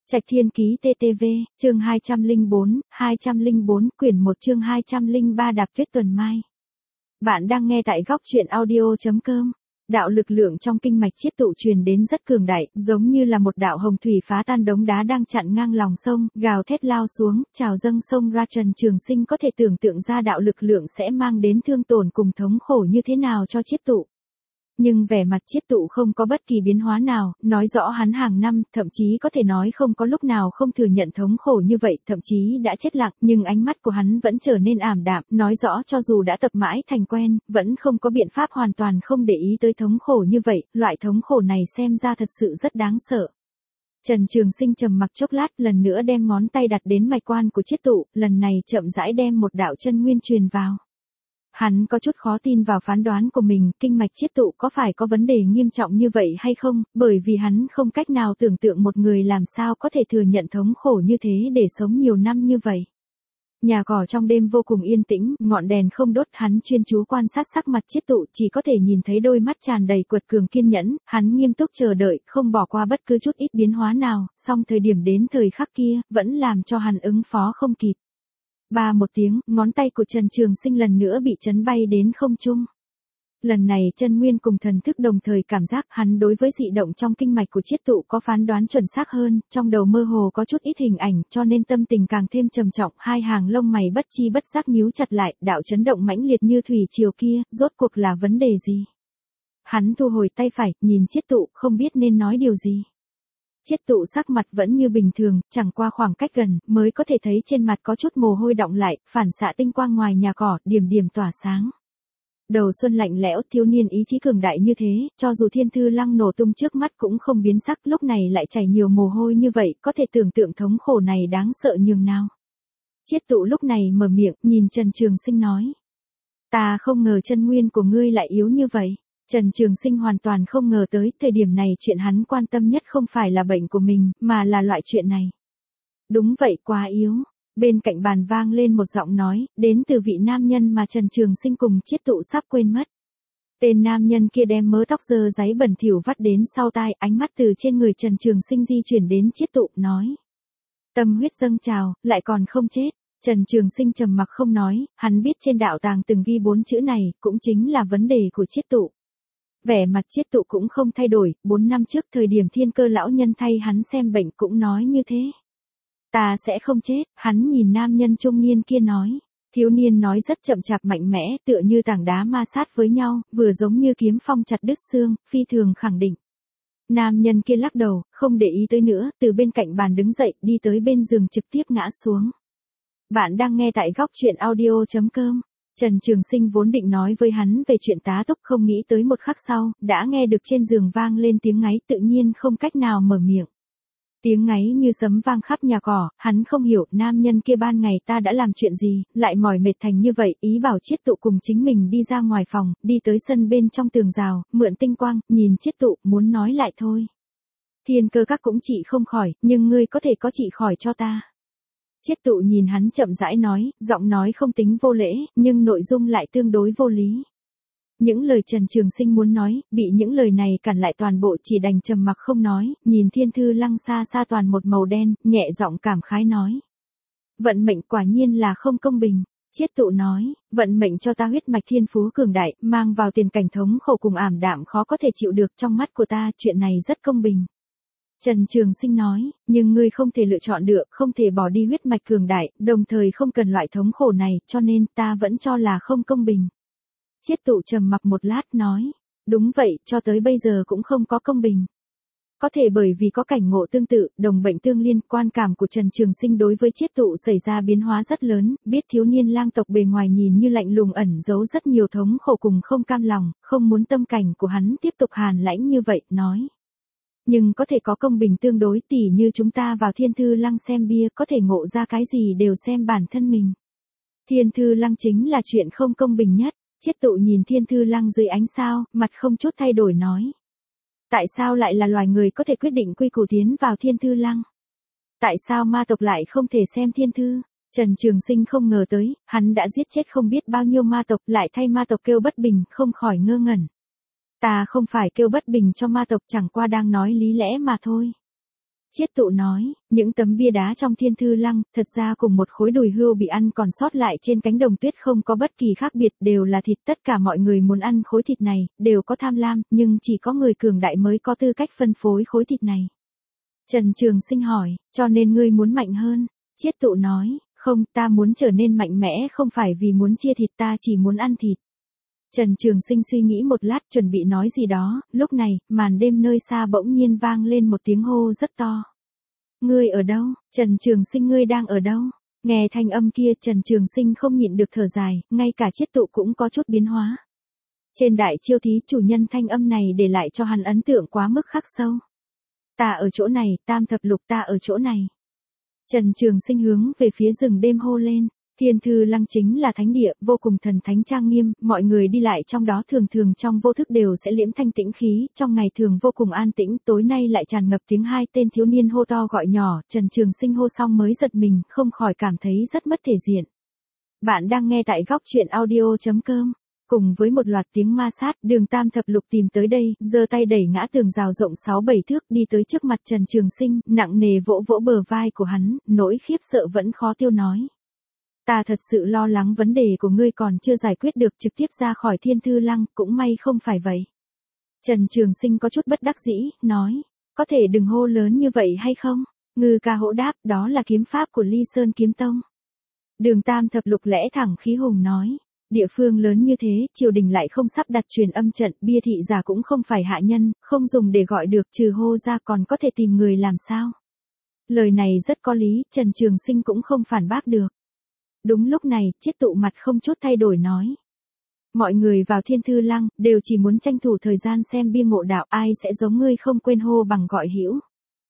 Trạch Thiên Ký TTV, chương 204, quyển 1 chương 203 Đạp Tuyết Tuần Mai. Bạn đang nghe tại góc truyện audio.com. Đạo lực lượng trong kinh mạch chiết tụ truyền đến rất cường đại, giống như là một đạo hồng thủy phá tan đống đá đang chặn ngang lòng sông, gào thét lao xuống, trào dâng sông ra. Trần Trường Sinh có thể tưởng tượng ra đạo lực lượng sẽ mang đến thương tổn cùng thống khổ như thế nào cho chiết tụ. Nhưng vẻ mặt chiết tụ không có bất kỳ biến hóa nào, nói rõ hắn hàng năm, thậm chí có thể nói không có lúc nào không thừa nhận thống khổ như vậy, thậm chí đã chết lặng, nhưng ánh mắt của hắn vẫn trở nên ảm đạm, nói rõ cho dù đã tập mãi thành quen, vẫn không có biện pháp hoàn toàn không để ý tới thống khổ như vậy, loại thống khổ này xem ra thật sự rất đáng sợ. Trần Trường Sinh trầm mặc chốc lát, lần nữa đem ngón tay đặt đến mạch quan của chiết tụ, lần này chậm rãi đem một đạo chân nguyên truyền vào. Hắn có chút khó tin vào phán đoán của mình, kinh mạch chiết tụ có phải có vấn đề nghiêm trọng như vậy hay không, bởi vì hắn không cách nào tưởng tượng một người làm sao có thể thừa nhận thống khổ như thế để sống nhiều năm như vậy. Nhà cỏ trong đêm vô cùng yên tĩnh, ngọn đèn không đốt, hắn chuyên chú quan sát sắc mặt chiết tụ, chỉ có thể nhìn thấy đôi mắt tràn đầy quật cường kiên nhẫn, hắn nghiêm túc chờ đợi, không bỏ qua bất cứ chút ít biến hóa nào, song thời điểm đến thời khắc kia, vẫn làm cho hắn ứng phó không kịp. Ba một tiếng, ngón tay của Trần Trường Sinh lần nữa bị chấn bay đến không trung. Lần này chân nguyên cùng thần thức đồng thời cảm giác, hắn đối với dị động trong kinh mạch của chiết tụ có phán đoán chuẩn xác hơn, trong đầu mơ hồ có chút ít hình ảnh, cho nên tâm tình càng thêm trầm trọng, hai hàng lông mày bất chi bất giác nhíu chặt lại, đạo chấn động mãnh liệt như thủy triều kia, rốt cuộc là vấn đề gì? Hắn thu hồi tay phải, nhìn chiết tụ, không biết nên nói điều gì. Chiết tụ sắc mặt vẫn như bình thường, chẳng qua khoảng cách gần, mới có thể thấy trên mặt có chút mồ hôi đọng lại, phản xạ tinh quang ngoài nhà cỏ, điểm điểm tỏa sáng. Đầu xuân lạnh lẽo, thiếu niên ý chí cường đại như thế, cho dù thiên thư lăng nổ tung trước mắt cũng không biến sắc, lúc này lại chảy nhiều mồ hôi như vậy, có thể tưởng tượng thống khổ này đáng sợ nhường nào. Chiết tụ lúc này mở miệng, nhìn Trần Trường Sinh nói. Ta không ngờ chân nguyên của ngươi lại yếu như vậy. Trần Trường Sinh hoàn toàn không ngờ tới, thời điểm này chuyện hắn quan tâm nhất không phải là bệnh của mình, mà là loại chuyện này. Đúng vậy, quá yếu. Bên cạnh bàn vang lên một giọng nói, đến từ vị nam nhân mà Trần Trường Sinh cùng chiết tụ sắp quên mất. Tên nam nhân kia đem mớ tóc dơ dáy bẩn thỉu vắt đến sau tai, ánh mắt từ trên người Trần Trường Sinh di chuyển đến chiết tụ, nói. Tâm huyết dâng trào, lại còn không chết. Trần Trường Sinh trầm mặc không nói, hắn biết trên đạo tàng từng ghi 4 chữ này, cũng chính là vấn đề của chiết tụ. Vẻ mặt chiết tụ cũng không thay đổi, 4 năm trước thời điểm Thiên Cơ lão nhân thay hắn xem bệnh cũng nói như thế. Ta sẽ không chết, hắn nhìn nam nhân trung niên kia nói. Thiếu niên nói rất chậm chạp mạnh mẽ, tựa như tảng đá ma sát với nhau, vừa giống như kiếm phong chặt đứt xương, phi thường khẳng định. Nam nhân kia lắc đầu, không để ý tới nữa, từ bên cạnh bàn đứng dậy, đi tới bên giường trực tiếp ngã xuống. Bạn đang nghe tại góc truyện audio.com. Trần Trường Sinh vốn định nói với hắn về chuyện tá túc, không nghĩ tới một khắc sau, đã nghe được trên giường vang lên tiếng ngáy, tự nhiên không cách nào mở miệng. Tiếng ngáy như sấm vang khắp nhà cỏ, hắn không hiểu, nam nhân kia ban ngày ta đã làm chuyện gì, lại mỏi mệt thành như vậy, ý bảo chiết tụ cùng chính mình đi ra ngoài phòng, đi tới sân bên trong tường rào, mượn tinh quang, nhìn chiết tụ, muốn nói lại thôi. Thiên Cơ các cũng trị không khỏi, nhưng ngươi có thể có trị khỏi cho ta. Chiết tụ nhìn hắn chậm rãi nói, giọng nói không tính vô lễ, nhưng nội dung lại tương đối vô lý. Những lời Trần Trường Sinh muốn nói, bị những lời này cản lại toàn bộ, chỉ đành trầm mặc không nói, nhìn thiên thư lăng xa xa toàn một màu đen, nhẹ giọng cảm khái nói. Vận mệnh quả nhiên là không công bình. Chiết tụ nói, vận mệnh cho ta huyết mạch thiên phú cường đại, mang vào tiền cảnh thống khổ cùng ảm đạm khó có thể chịu được, trong mắt của ta, chuyện này rất công bình. Trần Trường Sinh nói, nhưng ngươi không thể lựa chọn được, không thể bỏ đi huyết mạch cường đại, đồng thời không cần loại thống khổ này, cho nên ta vẫn cho là không công bình. Chiết tụ trầm mặc một lát nói, đúng vậy, cho tới bây giờ cũng không có công bình. Có thể bởi vì có cảnh ngộ tương tự, đồng bệnh tương liên, quan cảm của Trần Trường Sinh đối với chiết tụ xảy ra biến hóa rất lớn, biết thiếu niên lang tộc bề ngoài nhìn như lạnh lùng ẩn giấu rất nhiều thống khổ cùng không cam lòng, không muốn tâm cảnh của hắn tiếp tục hàn lãnh như vậy, nói. Nhưng có thể có công bình tương đối, tỉ như chúng ta vào thiên thư lăng xem bia, có thể ngộ ra cái gì đều xem bản thân mình. Thiên thư lăng chính là chuyện không công bình nhất. Chiết tụ nhìn thiên thư lăng dưới ánh sao, mặt không chút thay đổi nói. Tại sao lại là loài người có thể quyết định quy củ tiến vào thiên thư lăng? Tại sao ma tộc lại không thể xem thiên thư? Trần Trường Sinh không ngờ tới, hắn đã giết chết không biết bao nhiêu ma tộc, lại thay ma tộc kêu bất bình, không khỏi ngơ ngẩn. Ta không phải kêu bất bình cho ma tộc, chẳng qua đang nói lý lẽ mà thôi. Chiết Tụ nói, những tấm bia đá trong Thiên Thư Lăng, thật ra cùng một khối đùi hươu bị ăn còn sót lại trên cánh đồng tuyết không có bất kỳ khác biệt, đều là thịt, tất cả mọi người muốn ăn khối thịt này, đều có tham lam, nhưng chỉ có người cường đại mới có tư cách phân phối khối thịt này. Trần Trường Sinh hỏi, cho nên ngươi muốn mạnh hơn? Chiết Tụ nói, không, ta muốn trở nên mạnh mẽ không phải vì muốn chia thịt, ta chỉ muốn ăn thịt. Trần Trường Sinh suy nghĩ một lát chuẩn bị nói gì đó, lúc này, màn đêm nơi xa bỗng nhiên vang lên một tiếng hô rất to. Ngươi ở đâu? Trần Trường Sinh, ngươi đang ở đâu? Nghe thanh âm kia, Trần Trường Sinh không nhịn được thở dài, ngay cả Chiết Tụ cũng có chút biến hóa. Trên đại chiêu thí, chủ nhân thanh âm này để lại cho hắn ấn tượng quá mức khắc sâu. Ta ở chỗ này, Tam Thập Lục, ta ở chỗ này. Trần Trường Sinh hướng về phía rừng đêm hô lên. Thiên Thư Lăng chính là thánh địa, vô cùng thần thánh trang nghiêm, mọi người đi lại trong đó thường thường trong vô thức đều sẽ liễm thanh tĩnh khí, trong ngày thường vô cùng an tĩnh, tối nay lại tràn ngập tiếng hai tên thiếu niên hô to gọi nhỏ, Trần Trường Sinh hô xong mới giật mình, không khỏi cảm thấy rất mất thể diện. Bạn đang nghe tại góc truyện audio.com. Cùng với một loạt tiếng ma sát, Đường Tam Thập Lục tìm tới đây, giơ tay đẩy ngã tường rào rộng 6-7 thước, đi tới trước mặt Trần Trường Sinh, nặng nề vỗ vỗ bờ vai của hắn, nỗi khiếp sợ vẫn khó tiêu nói. Ta thật sự lo lắng vấn đề của ngươi còn chưa giải quyết được, trực tiếp ra khỏi Thiên Thư Lăng, cũng may không phải vậy. Trần Trường Sinh có chút bất đắc dĩ, nói, có thể đừng hô lớn như vậy hay không? Ngư Ca Hỗ đáp, đó là kiếm pháp của Ly Sơn Kiếm Tông. Đường Tam Thập Lục lẽ thẳng khí hùng nói, địa phương lớn như thế, triều đình lại không sắp đặt truyền âm trận, bia thị giả cũng không phải hạ nhân, không dùng để gọi được, trừ hô ra còn có thể tìm người làm sao? Lời này rất có lý, Trần Trường Sinh cũng không phản bác được. Đúng lúc này, Chiết Tụ mặt không chút thay đổi nói. Mọi người vào Thiên Thư Lăng, đều chỉ muốn tranh thủ thời gian xem bia ngộ đạo, ai sẽ giống ngươi không quên hô bằng gọi hữu.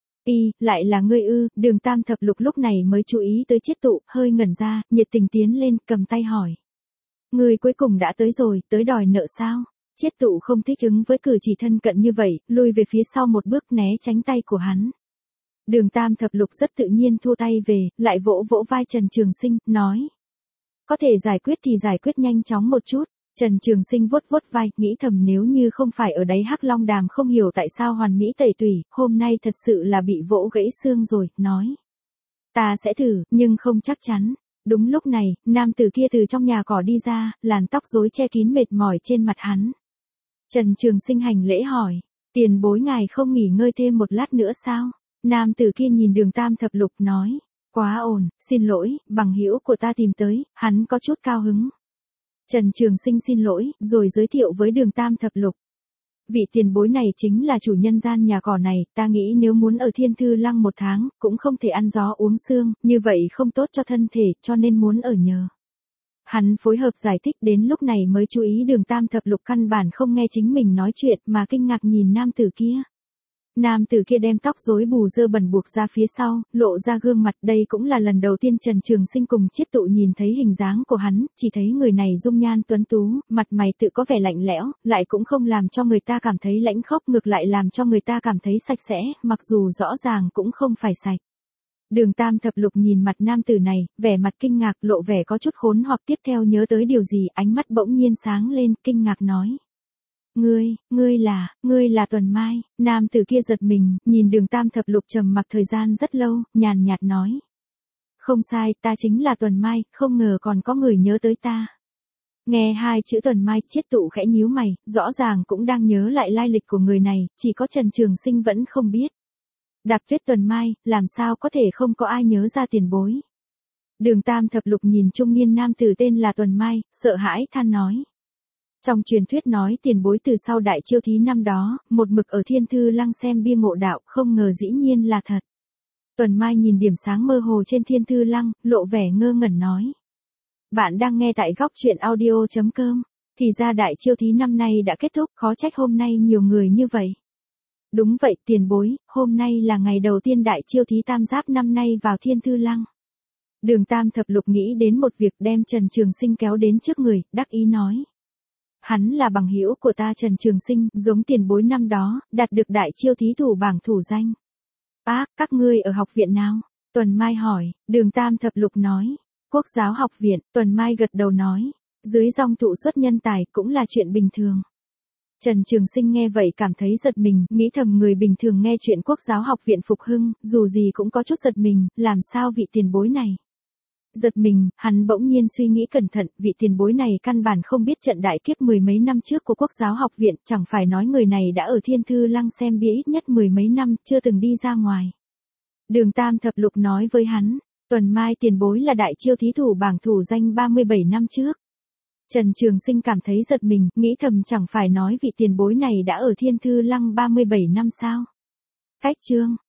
Lại là ngươi ư? Đường Tam Thập Lục lúc này mới chú ý tới Chiết Tụ, hơi ngẩn ra, nhiệt tình tiến lên, cầm tay hỏi. Ngươi cuối cùng đã tới rồi, tới đòi nợ sao? Chiết Tụ không thích ứng với cử chỉ thân cận như vậy, lùi về phía sau một bước né tránh tay của hắn. Đường Tam Thập Lục rất tự nhiên thu tay về, lại vỗ vỗ vai Trần Trường Sinh, nói. Có thể giải quyết thì giải quyết nhanh chóng một chút. Trần Trường Sinh vuốt vuốt vai, nghĩ thầm nếu như không phải ở đáy Hắc Long Đàm không hiểu tại sao hoàn mỹ tẩy tủy, hôm nay thật sự là bị vỗ gãy xương rồi, nói. Ta sẽ thử, nhưng không chắc chắn. Đúng lúc này, nam tử kia từ trong nhà cỏ đi ra, làn tóc rối che kín mệt mỏi trên mặt hắn. Trần Trường Sinh hành lễ hỏi, tiền bối ngài không nghỉ ngơi thêm một lát nữa sao? Nam tử kia nhìn Đường Tam Thập Lục nói, quá ổn, xin lỗi, bằng hữu của ta tìm tới, hắn có chút cao hứng. Trần Trường Sinh xin lỗi, rồi giới thiệu với Đường Tam Thập Lục. Vị tiền bối này chính là chủ nhân gian nhà cỏ này, ta nghĩ nếu muốn ở Thiên Thư Lăng 1 tháng, cũng không thể ăn gió uống sương, như vậy không tốt cho thân thể, cho nên muốn ở nhờ. Hắn phối hợp giải thích, đến lúc này mới chú ý Đường Tam Thập Lục căn bản không nghe chính mình nói chuyện mà kinh ngạc nhìn nam tử kia. Nam tử kia đem tóc rối bù dơ bẩn buộc ra phía sau, lộ ra gương mặt, đây cũng là lần đầu tiên Trần Trường Sinh cùng Chiết Tụ nhìn thấy hình dáng của hắn, chỉ thấy người này dung nhan tuấn tú, mặt mày tự có vẻ lạnh lẽo, lại cũng không làm cho người ta cảm thấy lãnh khốc, ngược lại làm cho người ta cảm thấy sạch sẽ, mặc dù rõ ràng cũng không phải sạch. Đường Tam Thập Lục nhìn mặt nam tử này, vẻ mặt kinh ngạc, lộ vẻ có chút khốn hoặc, tiếp theo nhớ tới điều gì, ánh mắt bỗng nhiên sáng lên, kinh ngạc nói. Ngươi là Tuần Mai. Nam tử kia giật mình, nhìn Đường Tam Thập Lục trầm mặc thời gian rất lâu, nhàn nhạt nói. Không sai, ta chính là Tuần Mai, không ngờ còn có người nhớ tới ta. Nghe 2 chữ Tuần Mai, Chiết Tụ khẽ nhíu mày, rõ ràng cũng đang nhớ lại lai lịch của người này, chỉ có Trần Trường Sinh vẫn không biết. Đạp Tuyết Tuần Mai, làm sao có thể không có ai nhớ ra tiền bối. Đường Tam Thập Lục nhìn trung niên nam tử tên là Tuần Mai, sợ hãi than nói. Trong truyền thuyết nói tiền bối từ sau đại chiêu thí năm đó, một mực ở Thiên Thư Lăng xem bia ngộ đạo, không ngờ dĩ nhiên là thật. Tuần Mai nhìn điểm sáng mơ hồ trên Thiên Thư Lăng, lộ vẻ ngơ ngẩn nói. Bạn đang nghe tại góc truyện audio.com. Thì ra đại chiêu thí năm nay đã kết thúc, khó trách hôm nay nhiều người như vậy. Đúng vậy tiền bối, hôm nay là ngày đầu tiên đại chiêu thí tam giáp năm nay vào Thiên Thư Lăng. Đường Tam Thập Lục nghĩ đến một việc, đem Trần Trường Sinh kéo đến trước người, đắc ý nói. Hắn là bằng hữu của ta Trần Trường Sinh, giống tiền bối năm đó, đạt được đại chiêu thí thủ bảng thủ danh. Các ngươi ở học viện nào? Tuần Mai hỏi. Đường Tam Thập Lục nói. Quốc giáo học viện. Tuần Mai gật đầu nói. Dưới dòng thụ xuất nhân tài cũng là chuyện bình thường. Trần Trường Sinh nghe vậy cảm thấy giật mình, nghĩ thầm người bình thường nghe chuyện Quốc giáo học viện phục hưng, dù gì cũng có chút giật mình, làm sao vị tiền bối này. Giật mình, hắn bỗng nhiên suy nghĩ cẩn thận, vị tiền bối này căn bản không biết trận đại kiếp mười mấy năm trước của Quốc giáo học viện, chẳng phải nói người này đã ở Thiên Thư Lăng xem bia ít nhất mười mấy năm, chưa từng đi ra ngoài. Đường Tam Thập Lục nói với hắn, Tuần Mai tiền bối là đại chiêu thí thủ bảng thủ danh 37 năm trước. Trần Trường Sinh cảm thấy giật mình, nghĩ thầm chẳng phải nói vị tiền bối này đã ở Thiên Thư Lăng 37 năm sao. Cách chương.